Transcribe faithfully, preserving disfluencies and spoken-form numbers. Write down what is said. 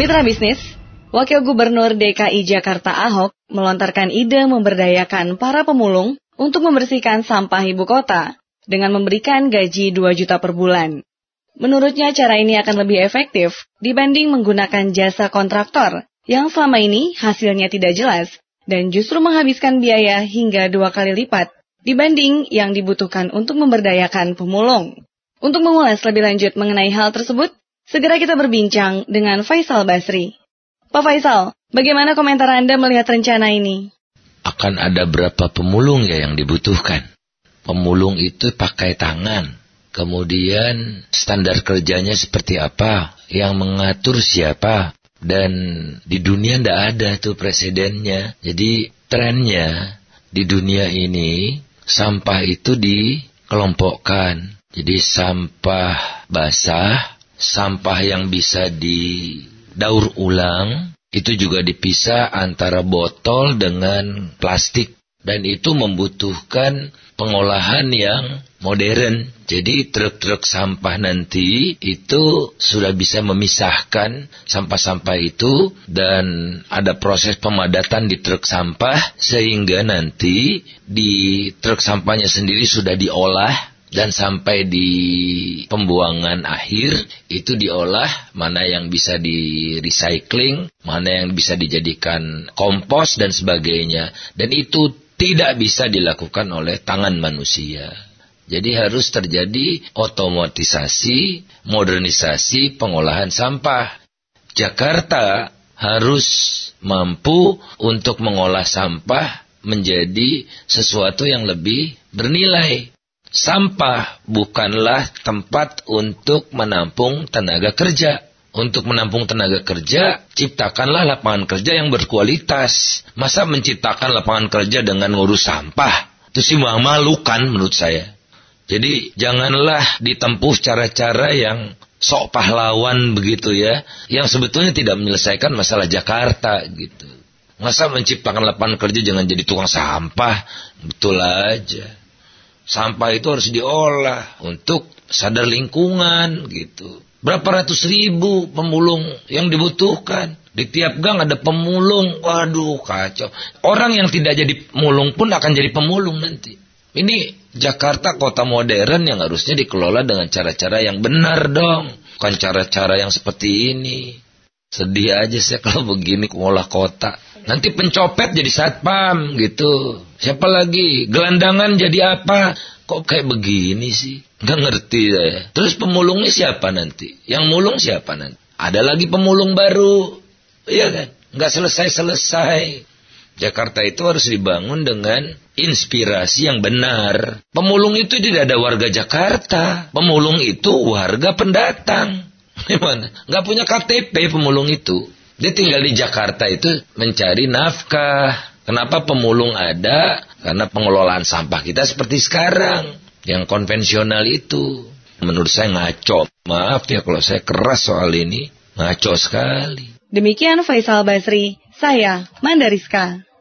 Mitra bisnis, Wakil Gubernur D K I Jakarta Ahok melontarkan ide memberdayakan para pemulung untuk membersihkan sampah ibu kota dengan memberikan gaji dua juta per bulan. Menurutnya cara ini akan lebih efektif dibanding menggunakan jasa kontraktor yang selama ini hasilnya tidak jelas dan justru menghabiskan biaya hingga dua kali lipat dibanding yang dibutuhkan untuk memberdayakan pemulung. Untuk mengulas lebih lanjut mengenai hal tersebut, segera kita berbincang dengan Faisal Basri. Pak Faisal, bagaimana komentar Anda melihat rencana ini? Akan ada berapa pemulung ya yang dibutuhkan? Pemulung itu pakai tangan. Kemudian standar kerjanya seperti apa? Yang mengatur siapa? Dan di dunia tidak ada tuh presidennya. Jadi trennya di dunia ini sampah itu dikelompokkan. Jadi sampah basah, sampah yang bisa didaur ulang, itu juga dipisah antara botol dengan plastik. Dan itu membutuhkan pengolahan yang modern. Jadi truk-truk sampah nanti itu sudah bisa memisahkan sampah-sampah itu. Dan ada proses pemadatan di truk sampah, sehingga nanti di truk sampahnya sendiri sudah diolah. Dan sampai di pembuangan akhir itu diolah, mana yang bisa di recycling, mana yang bisa dijadikan kompos dan sebagainya. Dan itu tidak bisa dilakukan oleh tangan manusia. Jadi harus terjadi otomatisasi, modernisasi pengolahan sampah. Jakarta harus mampu untuk mengolah sampah menjadi sesuatu yang lebih bernilai. Sampah bukanlah tempat untuk menampung tenaga kerja. Untuk menampung tenaga kerja, ciptakanlah lapangan kerja yang berkualitas. Masa menciptakan lapangan kerja dengan ngurus sampah? Itu sih memalukan menurut saya. Jadi janganlah ditempuh cara-cara yang sok pahlawan begitu ya, yang sebetulnya tidak menyelesaikan masalah Jakarta gitu. Masa menciptakan lapangan kerja jangan jadi tukang sampah? Betul aja. Sampah itu harus diolah untuk sadar lingkungan gitu. Berapa ratus ribu pemulung yang dibutuhkan. Di tiap gang ada pemulung. Waduh kacau. Orang yang tidak jadi pemulung pun akan jadi pemulung nanti. Ini Jakarta kota modern yang harusnya dikelola dengan cara-cara yang benar dong. Bukan cara-cara yang seperti ini. Sedih aja saya kalau begini mengolah kota. Nanti pencopet jadi satpam gitu. Siapa lagi? Gelandangan jadi apa? Kok kayak begini sih? Nggak ngerti saya. Terus pemulungnya siapa nanti? Yang mulung siapa nanti? Ada lagi pemulung baru. Iya kan? Nggak selesai-selesai. Jakarta itu harus dibangun dengan inspirasi yang benar. Pemulung itu tidak ada warga Jakarta. Pemulung itu warga pendatang. Gimana? Nggak punya K T P pemulung itu. Dia tinggal di Jakarta itu mencari nafkah. Kenapa pemulung ada? Karena pengelolaan sampah kita seperti sekarang. Yang konvensional itu. Menurut saya ngaco. Maaf ya kalau saya keras soal ini. Ngaco sekali. Demikian Faisal Basri, saya Mandariska.